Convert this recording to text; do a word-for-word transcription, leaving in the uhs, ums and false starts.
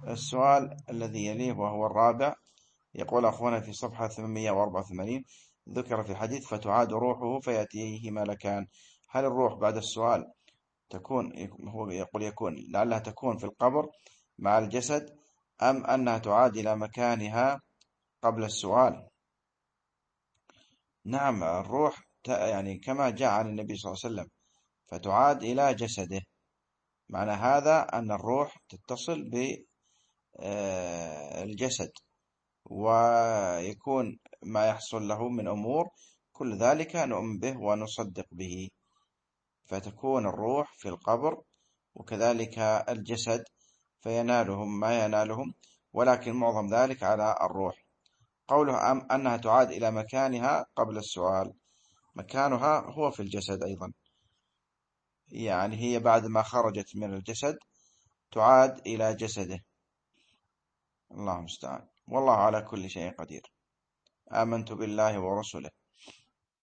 السؤال الذي يليه وهو الرابع، يقول أخونا في صفحة ثمانمائة وأربعة وثمانين: ذكر في الحديث فتعاد روحه فيأتيه ملكان. هل الروح بعد السؤال تكون، هو يقول يكون لعلها تكون في القبر مع الجسد، أم أنها تعاد إلى مكانها قبل السؤال؟ نعم، الروح يعني كما جاء عن النبي صلى الله عليه وسلم فتعاد إلى جسده. معنى هذا أن الروح تتصل بالجسد، ويكون ما يحصل له من أمور كل ذلك نؤمن به ونصدق به، فتكون الروح في القبر وكذلك الجسد فينالهم ما ينالهم، ولكن معظم ذلك على الروح. قوله أم أنها تعاد إلى مكانها قبل السؤال، مكانها هو في الجسد أيضا، يعني هي بعد ما خرجت من الجسد تعاد إلى جسده. الله المستعان، والله على كل شيء قدير. آمنت بالله ورسله